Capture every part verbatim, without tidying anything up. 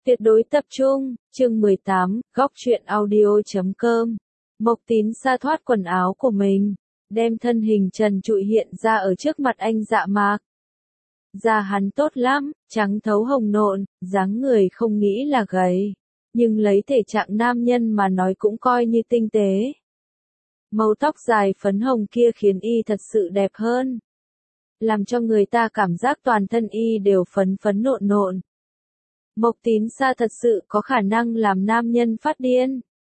Tuyệt đối tập trung, chương mười tám, góc truyện audio chấm com. Mộc Tín Sa thoát quần áo của mình, đem thân hình trần trụi hiện ra ở trước mặt anh Dạ Mạc. Da hắn tốt lắm, trắng thấu hồng nộn, dáng người không nghĩ là gầy, nhưng lấy thể trạng nam nhân mà nói cũng coi như tinh tế. Màu tóc dài phấn hồng kia khiến y thật sự đẹp hơn, làm cho người ta cảm giác toàn thân y đều phấn phấn nộn nộn. Mộc Tín Sa thật sự có khả năng làm nam nhân phát điên.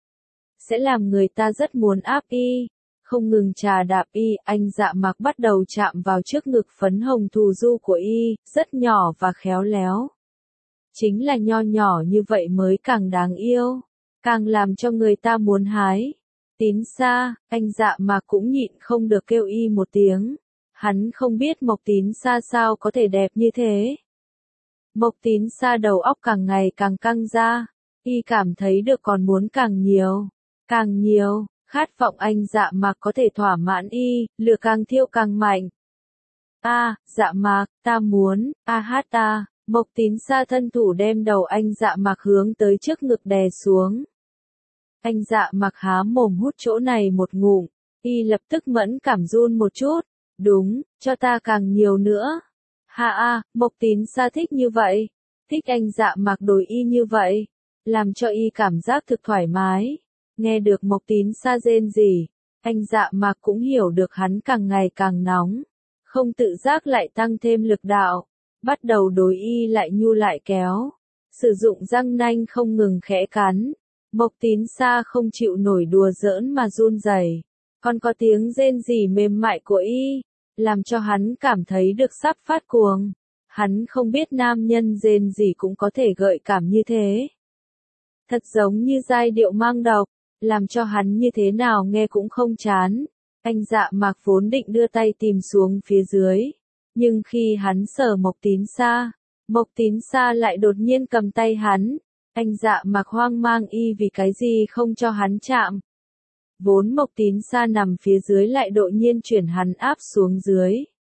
Sẽ làm người ta rất muốn áp y. Không ngừng trà đạp y, anh Dạ Mạc bắt đầu chạm vào trước ngực phấn hồng thù du của y, rất nhỏ và khéo léo. Chính là nho nhỏ như vậy mới càng đáng yêu, càng làm cho người ta muốn hái. Tín Sa, anh Dạ Mạc cũng nhịn không được kêu y một tiếng. Hắn không biết Mộc Tín Sa sao có thể đẹp như thế. Mộc Tín Sa đầu óc càng ngày càng căng ra, y cảm thấy được còn muốn càng nhiều, càng nhiều, khát vọng anh Dạ Mạc có thể thỏa mãn y, lửa càng thiêu càng mạnh. A, à, Dạ Mạc, ta muốn, a hát ta, Mộc Tín Sa thân thủ đem đầu anh Dạ Mạc hướng tới trước ngực đè xuống. Anh Dạ Mạc há mồm hút chỗ này một ngụm, y lập tức mẫn cảm run một chút, đúng, cho ta càng nhiều nữa. Ha a, Mộc Tín Sa thích như vậy, thích anh Dạ Mạc đối y như vậy, làm cho y cảm giác thực thoải mái. Nghe được Mộc Tín Sa rên rỉ, anh Dạ Mạc cũng hiểu được hắn càng ngày càng nóng, không tự giác lại tăng thêm lực đạo, bắt đầu đối y lại nhu lại kéo, sử dụng răng nanh không ngừng khẽ cắn. Mộc Tín Sa không chịu nổi đùa giỡn mà run rẩy, còn có tiếng rên rỉ mềm mại của y, làm cho hắn cảm thấy được sắp phát cuồng. Hắn không biết nam nhân rên rỉ cũng có thể gợi cảm như thế. Thật giống như giai điệu mang độc, làm cho hắn như thế nào nghe cũng không chán. Anh Dạ Mạc vốn định đưa tay tìm xuống phía dưới, nhưng khi hắn sờ Mộc Tín Sa, Mộc Tín Sa lại đột nhiên cầm tay hắn. Anh Dạ Mạc hoang mang y vì cái gì không cho hắn chạm. Vốn Mộc Tín Sa nằm phía dưới lại đột nhiên chuyển hắn áp xuống dưới,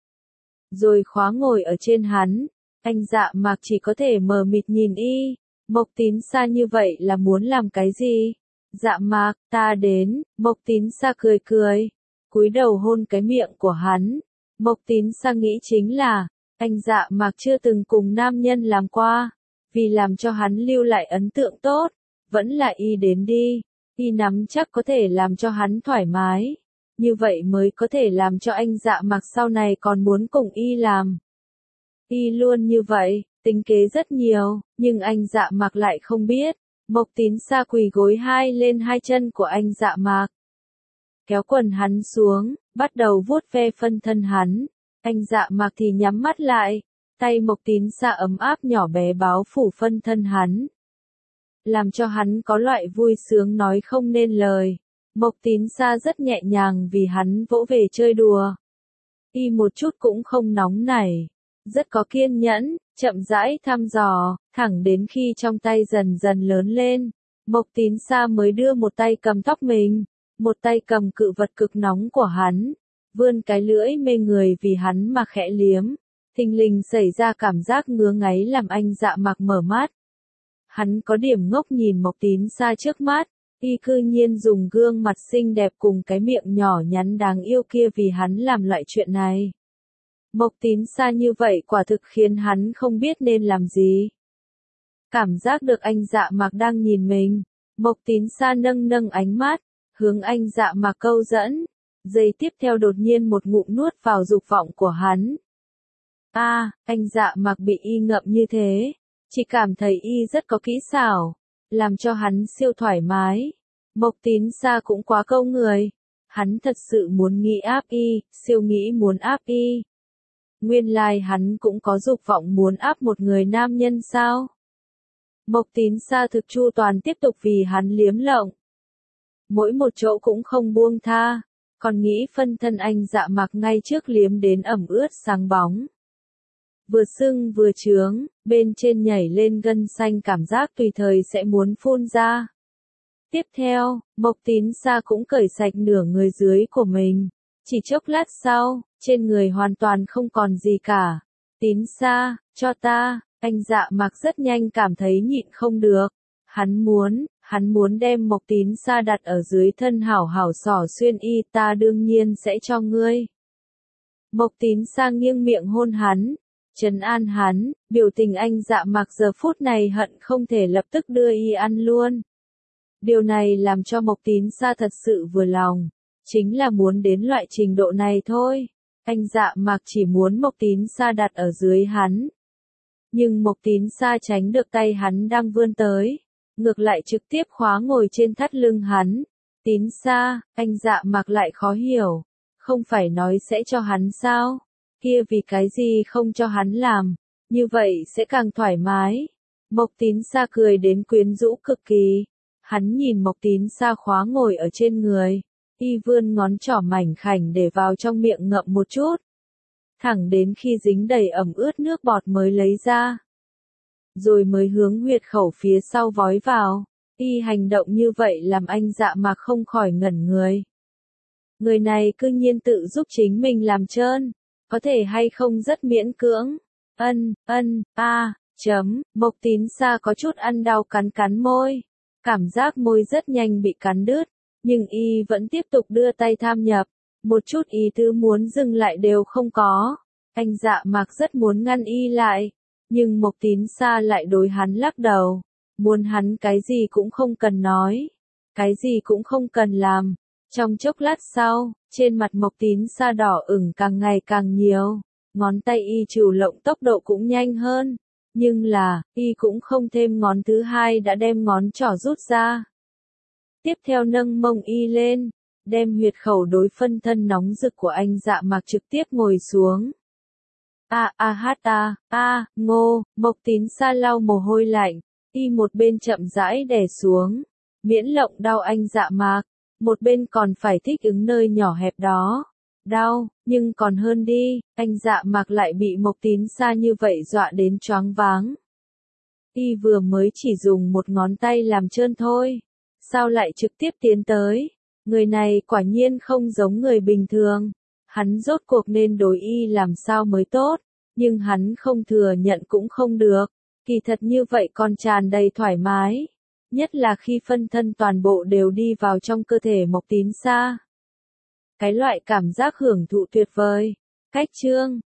rồi khóa ngồi ở trên hắn. Anh Dạ Mạc chỉ có thể mờ mịt nhìn y. Mộc Tín Sa như vậy là muốn làm cái gì? Dạ Mạc, ta đến. Mộc Tín Sa cười cười, cúi đầu hôn cái miệng của hắn. Mộc Tín Sa nghĩ chính là, anh Dạ Mạc chưa từng cùng nam nhân làm qua, vì làm cho hắn lưu lại ấn tượng tốt, vẫn là y đến đi. Y nắm chắc có thể làm cho hắn thoải mái, như vậy mới có thể làm cho anh Dạ Mạc sau này còn muốn cùng y làm. Y luôn như vậy, tính kế rất nhiều, nhưng anh Dạ Mạc lại không biết. Mộc Tín Sa quỳ gối hai lên hai chân của anh Dạ Mạc, kéo quần hắn xuống, bắt đầu vuốt ve phân thân hắn. Anh Dạ Mạc thì nhắm mắt lại, tay Mộc Tín Sa ấm áp nhỏ bé báo phủ phân thân hắn, làm cho hắn có loại vui sướng nói không nên lời. Mộc Tín Sa rất nhẹ nhàng vì hắn vỗ về chơi đùa. Y một chút cũng không nóng nảy, rất có kiên nhẫn, chậm rãi thăm dò, thẳng đến khi trong tay dần dần lớn lên, Mộc Tín Sa mới đưa một tay cầm tóc mình, một tay cầm cự vật cực nóng của hắn, vươn cái lưỡi mê người vì hắn mà khẽ liếm. Thình lình xảy ra cảm giác ngứa ngáy làm anh Dạ Mạc mở mắt. Hắn có điểm ngốc nhìn Mộc Tín Sa trước mắt, y cư nhiên dùng gương mặt xinh đẹp cùng cái miệng nhỏ nhắn đáng yêu kia vì hắn làm loại chuyện này. Mộc Tín Sa như vậy quả thực khiến hắn không biết nên làm gì. Cảm giác được anh Dạ Mạc đang nhìn mình, Mộc Tín Sa nâng nâng ánh mắt, hướng anh Dạ Mạc câu dẫn, giây tiếp theo đột nhiên một ngụm nuốt vào dục vọng của hắn. A, à, anh Dạ Mạc bị y ngậm như thế, chỉ cảm thấy y rất có kỹ xảo, làm cho hắn siêu thoải mái. Mộc Tín Sa cũng quá câu người, hắn thật sự muốn nghĩ áp y, siêu nghĩ muốn áp y. Nguyên lai like hắn cũng có dục vọng muốn áp một người nam nhân sao? Mộc Tín Sa thực chu toàn tiếp tục vì hắn liếm lộng, mỗi một chỗ cũng không buông tha, còn nghĩ phân thân anh Dạ Mạc ngay trước liếm đến ẩm ướt sáng bóng, vừa sưng vừa trướng, bên trên nhảy lên gân xanh, cảm giác tùy thời sẽ muốn phun ra. Tiếp theo, Mộc Tín Sa cũng cởi sạch nửa người dưới của mình, chỉ chốc lát sau, trên người hoàn toàn không còn gì cả. Tín Sa, cho ta, Anh Dạ Mạc rất nhanh cảm thấy nhịn không được. Hắn muốn, hắn muốn đem Mộc Tín Sa đặt ở dưới thân hảo hảo xỏ xuyên y, ta đương nhiên sẽ cho ngươi. Mộc Tín Sa nghiêng miệng hôn hắn, trấn an hắn, biểu tình anh Dạ Mạc giờ phút này hận không thể lập tức đưa y ăn luôn. Điều này làm cho Mộc Tín Sa thật sự vừa lòng, chính là muốn đến loại trình độ này thôi. Anh Dạ Mạc chỉ muốn Mộc Tín Sa đặt ở dưới hắn. Nhưng Mộc Tín Sa tránh được tay hắn đang vươn tới, ngược lại trực tiếp khóa ngồi trên thắt lưng hắn. Tín Sa, anh Dạ Mạc lại khó hiểu, không phải nói sẽ cho hắn sao? Kia vì cái gì không cho hắn làm, như vậy sẽ càng thoải mái. Mộc Tín Sa cười đến quyến rũ cực kỳ. Hắn nhìn Mộc Tín Sa khóa ngồi ở trên người, y vươn ngón trỏ mảnh khảnh để vào trong miệng ngậm một chút. Thẳng đến khi dính đầy ẩm ướt nước bọt mới lấy ra. Rồi mới hướng huyệt khẩu phía sau vói vào. Y hành động như vậy làm anh Dạ Mạc không khỏi ngẩn người. Người này cư nhiên tự giúp chính mình làm trơn. Có thể hay không rất miễn cưỡng. Ân, ân, a, chấm, Mộc Tín Sa có chút ăn đau cắn cắn môi. Cảm giác môi rất nhanh bị cắn đứt. Nhưng y vẫn tiếp tục đưa tay tham nhập. Một chút ý tứ muốn dừng lại đều không có. Anh Dạ Mạc rất muốn ngăn y lại. Nhưng Mộc Tín Sa lại đối hắn lắc đầu. Muốn hắn cái gì cũng không cần nói. Cái gì cũng không cần làm. Trong chốc lát sau, trên mặt Mộc Tín Sa đỏ ửng càng ngày càng nhiều. Ngón tay y trừ lộng tốc độ cũng nhanh hơn. Nhưng là, y cũng không thêm ngón thứ hai đã đem ngón trỏ rút ra. Tiếp theo nâng mông y lên, đem huyệt khẩu đối phân thân nóng rực của anh Dạ Mạc trực tiếp ngồi xuống. A a hát a, a, ngô, Mộc Tín Sa lau mồ hôi lạnh, y một bên chậm rãi đè xuống, miễn lộng đau anh Dạ Mạc, một bên còn phải thích ứng nơi nhỏ hẹp đó. Đau, nhưng còn hơn đi, anh Dạ Mạc lại bị Mộc Tín Sa như vậy dọa đến choáng váng. Y vừa mới chỉ dùng một ngón tay làm trơn thôi, sao lại trực tiếp tiến tới? Người này quả nhiên không giống người bình thường. Hắn rốt cuộc nên đối y làm sao mới tốt, nhưng hắn không thừa nhận cũng không được. Kỳ thật như vậy còn tràn đầy thoải mái, nhất là khi phân thân toàn bộ đều đi vào trong cơ thể Mộc Tín Sa. Cái loại cảm giác hưởng thụ tuyệt vời. Cách chương